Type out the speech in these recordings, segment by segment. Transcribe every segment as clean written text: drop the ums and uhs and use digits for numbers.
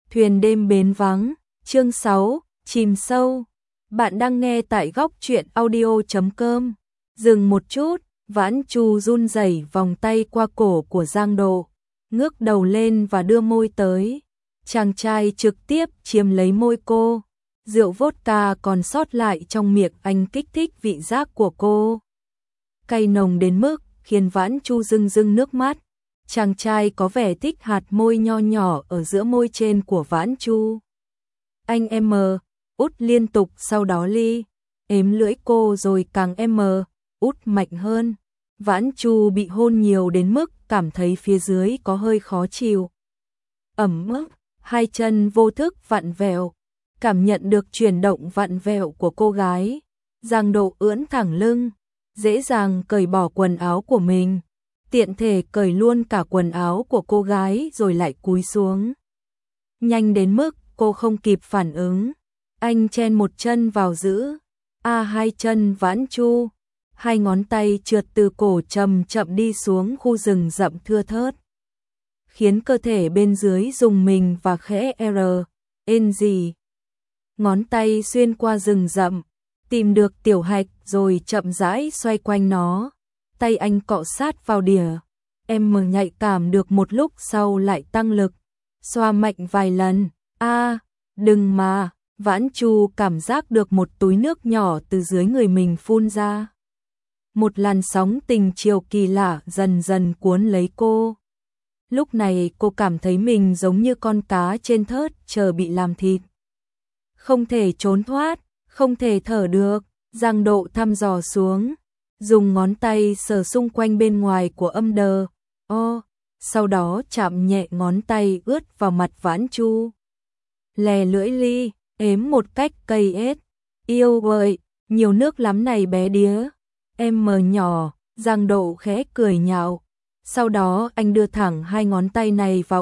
Thuyền đêm bến vắng, chương 6, chìm sâu. Bạn đang nghe tại góc truyện audio.com. Dừng một chút, Vãn Chu run rẩy vòng tay qua cổ của Giang Độ, ngước đầu lên và đưa môi tới. Chàng trai trực tiếp chiếm lấy môi cô. Rượu vodka còn sót lại trong miệng anh kích thích vị giác của cô. Cay nồng đến mức khiến Vãn Chu rưng rưng nước mắt. Chàng trai có vẻ thích hạt môi nho nhỏ ở giữa môi trên của Vãn Chu. Anh em út liên tục, sau đó ếm lưỡi cô rồi càng út mạnh hơn. Vãn Chu bị hôn nhiều đến mức cảm thấy phía dưới có hơi khó chịu. Ẩm ức, hai chân vô thức vặn vẹo, cảm nhận được chuyển động vặn vẹo của cô gái. Giang Độ ưỡn thẳng lưng, dễ dàng cởi bỏ quần áo của mình, tiện thể cởi luôn cả quần áo của cô gái rồi lại cúi xuống. Nhanh đến mức cô không kịp phản ứng, anh chen một chân vào giữ hai chân Vãn Chu, hai ngón tay trượt từ cổ chậm chậm đi xuống khu rừng rậm thưa thớt, khiến cơ thể bên dưới rùng mình và khẽ gì. Ngón tay xuyên qua rừng rậm, tìm được tiểu hạch rồi chậm rãi xoay quanh nó. Tay anh cọ sát vào đỉa, em nhạy cảm được một lúc sau lại tăng lực, xoa mạnh vài lần. Đừng mà. Vãn Chu cảm giác được một túi nước nhỏ từ dưới người mình phun ra. Một làn sóng tình chiều kỳ lạ dần dần cuốn lấy cô. Lúc này cô cảm thấy mình giống như con cá trên thớt chờ bị làm thịt. Không thể trốn thoát, không thể thở được. Giang Độ thăm dò xuống, dùng ngón tay sờ xung quanh bên ngoài của sau đó chạm nhẹ ngón tay ướt vào mặt Vãn Chu. Lè lưỡi ếm một cách cây ết. Yêu ơi, nhiều nước lắm này bé đía. Em nhỏ. Giang Độ khẽ cười nhạo. Sau đó anh đưa thẳng hai ngón tay này vào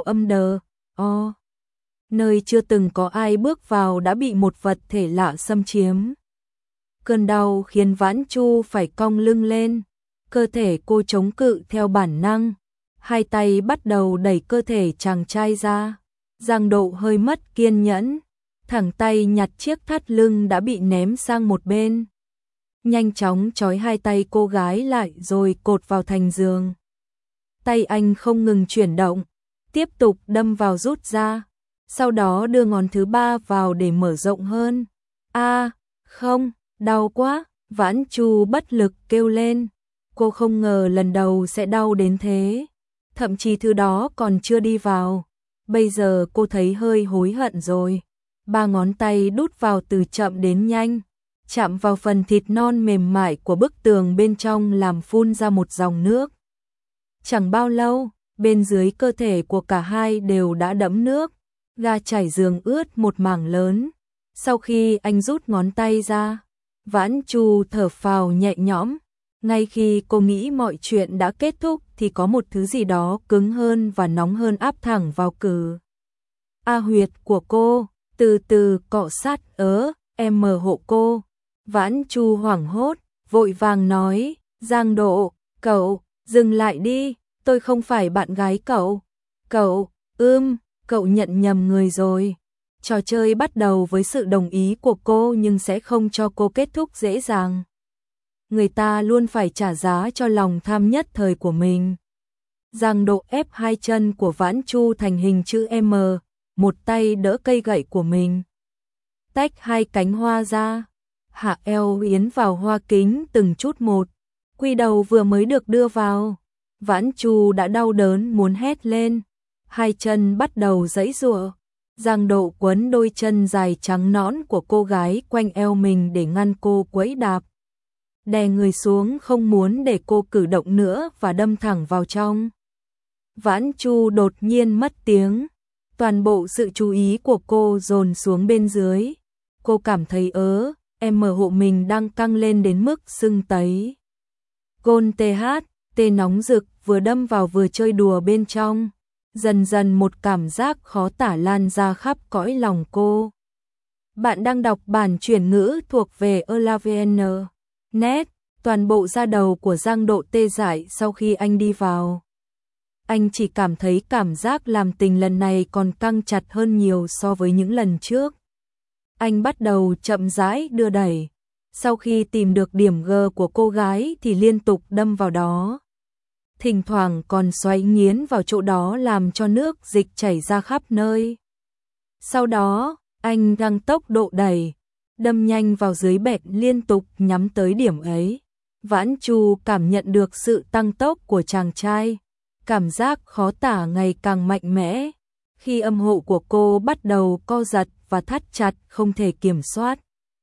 nơi chưa từng có ai bước vào đã bị một vật thể lạ xâm chiếm. Cơn đau khiến Vãn Chu phải cong lưng lên, cơ thể cô chống cự theo bản năng, hai tay bắt đầu đẩy cơ thể chàng trai ra. Giang Độ hơi mất kiên nhẫn, thẳng tay nhặt chiếc thắt lưng đã bị ném sang một bên. Nhanh chóng trói hai tay cô gái lại rồi cột vào thành giường. Tay anh không ngừng chuyển động, tiếp tục đâm vào rút ra, sau đó đưa ngón thứ ba vào để mở rộng hơn. Không, đau quá. Vãn Chu bất lực kêu lên. Cô không ngờ lần đầu sẽ đau đến thế, thậm chí thứ đó còn chưa đi vào. Bây giờ cô thấy hơi hối hận rồi. Ba ngón tay đút vào từ chậm đến nhanh, chạm vào phần thịt non mềm mại của bức tường bên trong làm phun ra một dòng nước. Chẳng bao lâu, bên dưới cơ thể của cả hai đều đã đẫm nước, ga trải giường ướt một mảng lớn. Sau khi anh rút ngón tay ra, Vãn Chu thở phào nhẹ nhõm. Ngay khi cô nghĩ mọi chuyện đã kết thúc thì có một thứ gì đó cứng hơn và nóng hơn áp thẳng vào huyệt của cô, từ từ cọ sát em hộ cô. Vãn Chu hoảng hốt, vội vàng nói, Giang Độ, cậu, dừng lại đi, tôi không phải bạn gái cậu. Cậu nhận nhầm người rồi. Trò chơi bắt đầu với sự đồng ý của cô nhưng sẽ không cho cô kết thúc dễ dàng. Người ta luôn phải trả giá cho lòng tham nhất thời của mình. Giang Độ ép hai chân của Vãn Chu thành hình chữ M, một tay đỡ cây gậy của mình. Tách hai cánh hoa ra, hạ eo yến vào hoa kính từng chút một. Quy đầu vừa mới được đưa vào, Vãn Chu đã đau đớn muốn hét lên. Hai chân bắt đầu giãy giụa. Giang Độ quấn đôi chân dài trắng nõn của cô gái quanh eo mình để ngăn cô quẫy đạp. Đè người xuống không muốn để cô cử động nữa và đâm thẳng vào trong. Vãn Chu đột nhiên mất tiếng. Toàn bộ sự chú ý của cô dồn xuống bên dưới. Cô cảm thấy em hộ mình đang căng lên đến mức sưng tấy. Gôn tê nóng rực vừa đâm vào vừa chơi đùa bên trong. Dần dần một cảm giác khó tả lan ra khắp cõi lòng cô. Bạn đang đọc bản chuyển ngữ thuộc về Elavn.net. Toàn bộ da đầu của Giang Độ tê dại sau khi anh đi vào. anh chỉ cảm thấy cảm giác làm tình lần này còn căng chặt hơn nhiều so với những lần trước. Anh bắt đầu chậm rãi đưa đẩy. Sau khi tìm được điểm G của cô gái thì liên tục đâm vào đó. Thỉnh thoảng còn xoáy nghiến vào chỗ đó làm cho nước dịch chảy ra khắp nơi. Sau đó, anh tăng tốc độ đẩy, đâm nhanh vào dưới bẹt liên tục nhắm tới điểm ấy. Vãn Chu cảm nhận được sự tăng tốc của chàng trai, cảm giác khó tả ngày càng mạnh mẽ, khi âm hộ của cô bắt đầu co giật và thắt chặt không thể kiểm soát.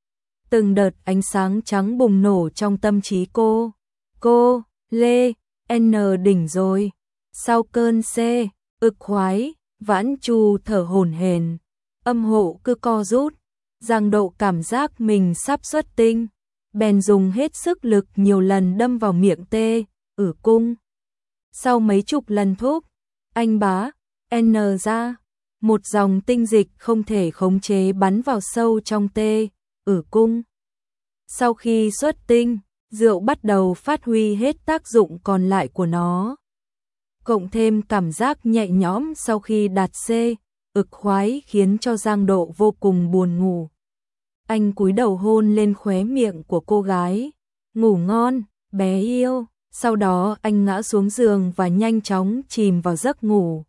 Từng đợt ánh sáng trắng bùng nổ trong tâm trí cô. Cô, Lê, N đỉnh rồi. Sau cơn C, ực khoái, Vãn Chu thở hổn hển, âm hộ cứ co rút, Giang Độ cảm giác mình sắp xuất tinh, bèn dùng hết sức lực nhiều lần đâm vào miệng tê, cung. Sau mấy chục lần thúc, anh bá, N ra, một dòng tinh dịch không thể khống chế bắn vào sâu trong tê, cung. Sau khi xuất tinh, rượu bắt đầu phát huy hết tác dụng còn lại của nó. Cộng thêm cảm giác nhẹ nhõm sau khi đạt C, ực khoái khiến cho Giang Độ vô cùng buồn ngủ. Anh cúi đầu hôn lên khóe miệng của cô gái. Ngủ ngon, bé yêu. Sau đó anh ngã xuống giường và nhanh chóng chìm vào giấc ngủ.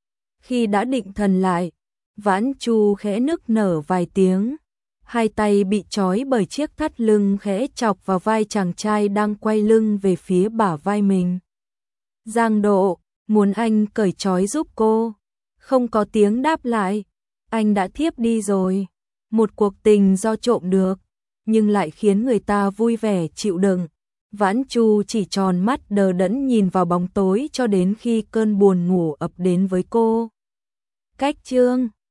Khi đã định thần lại, Vãn Chu khẽ nức nở vài tiếng. Hai tay bị trói bởi chiếc thắt lưng khẽ chọc vào vai chàng trai đang quay lưng về phía bả vai mình. Giang Độ muốn anh cởi trói giúp cô. Không có tiếng đáp lại. Anh đã thiếp đi rồi. Một cuộc tình do trộm được, nhưng lại khiến người ta vui vẻ chịu đựng. Vãn Chu chỉ tròn mắt đờ đẫn nhìn vào bóng tối cho đến khi cơn buồn ngủ ập đến với cô. Cách chương